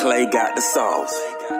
Clay got the sauce.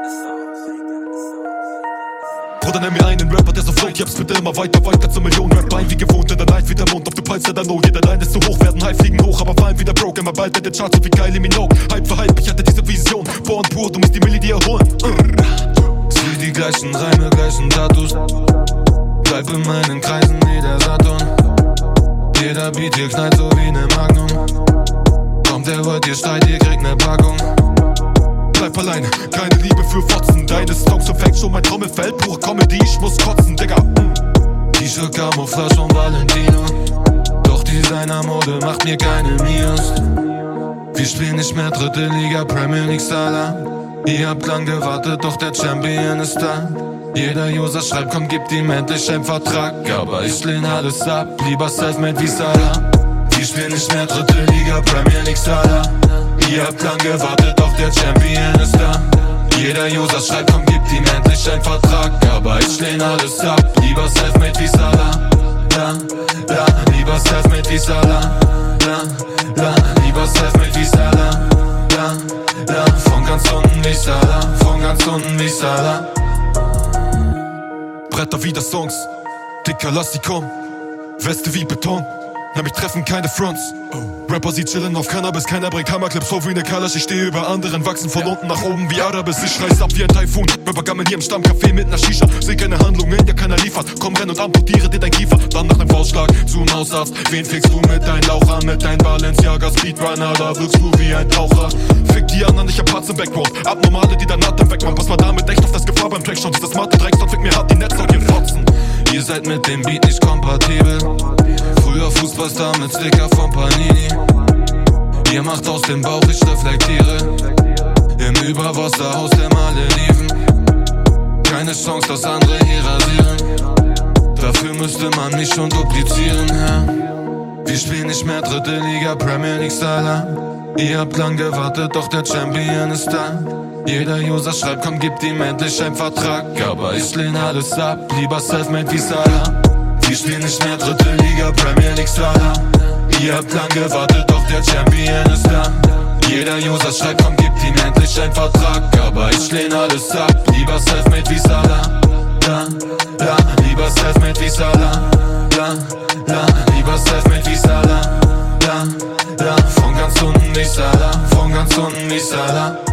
Bruder, nenn mir einen Rapper, der so float. Ich hab's bitte immer weiter zur Million. Rap ein wie gewohnt, in der Night wie der Mond. Auf du peilst ja dann no, jeder Line ist zu hoch. Werden high, fliegen hoch, aber fallen wieder broke. Immer bald in den Charts, so wie Kylie Minogue. Hype für Hype, ich hatte diese Vision. Born pur, du musst die Milli dir erholen. Zieh die gleichen Reime, gleichen Tattoos. Bleib in meinen Kreisen wie der Saturn. Jeder Beat hier knallt so wie ne Magnum. Kommt der World, ihr schreit, ihr kriegt ne Packung. Bleib alleine, keine Liebe für Fotzen. Deine Songs und Facts schon mein Trommelfell. Pure Comedy, ich muss kotzen, Digga. T-Shirt, Camouflage und Valentino. Doch Designermode macht mir keine Minus. Wir spielen nicht mehr dritte Liga, Premier League Salah. Ihr habt lang gewartet, doch der Champion ist da. Jeder User schreibt, komm, gib ihm endlich einen Vertrag. Aber ich lehn alles ab, lieber Selfmade wie Salah. Wir spielen nicht mehr dritte Liga, Premier League Salah. Ihr habt lang gewartet, doch der Champion ist da. Jeder User schreibt, komm, gib ihm endlich einen Vertrag. Aber ich lehn alles ab, lieber Selfmade wie Salah. Lieber Selfmade wie Salah. Lieber Selfmade wie Salah. Von ganz unten wie Salah. Von ganz unten wie Salah. Bretter wieder Songs, Dicker, lass die kommen. Weste wie Beton, nämlich treffen keine Fronts. Rapper, sie chillen auf Cannabis, keiner bringt Hammerclips vor wie ne Kalasch. Ich stehe über anderen, wachsen von unten nach oben wie Arabis. Ich reiß ab wie ein Taifun, Rapper gammeln hier im Stammcafé mit ner Shisha. Seh keine Handlungen, ja keiner liefert. Komm, renn und amputiere dir dein Kiefer. Dann nach nem Faustschlag zum Hausarzt. Wen fickst du mit dein Lauch an? Mit dein Balenciaga Speedrunner, da wirkst du wie ein Taucher. Fick die anderen, ich hab Parts im Background. Abnormale, die dein Atem wegmachen. Pass mal damit echt auf das Gefahr beim Track. Schon dieses smarte Dreckstoff, fick mir hart die Netze und ihr Fotzen. Ihr seid mit dem Beat nicht kompatibel. Früher Fußballstar mit Sticker von Panini. Ihr macht aus dem Bauch, ich reflektiere. Im Überwasserhaus der Malediven. Keine Chance, dass andere hier rasieren. Dafür müsste man mich schon duplizieren, ja. Wir spielen nicht mehr dritte Liga, Premier League Salah. Ihr habt lang gewartet, doch der Champion ist da. Jeder User schreibt, komm, gib ihm endlich einen Vertrag. Aber ich lehn alles ab, lieber Selfmade wie Salah. Wir spielen nicht mehr dritte Liga, Premier League Salah. Ihr habt lang gewartet, doch der Champion ist da. Jeder User schreibt, komm, gib ihm endlich einen Vertrag. Aber ich lehn alles ab, lieber Selfmade wie Salah. Lieber Selfmade wie Salah. Lieber Selfmade wie Salah. Von ganz unten wie Salah. Von ganz unten wie Salah.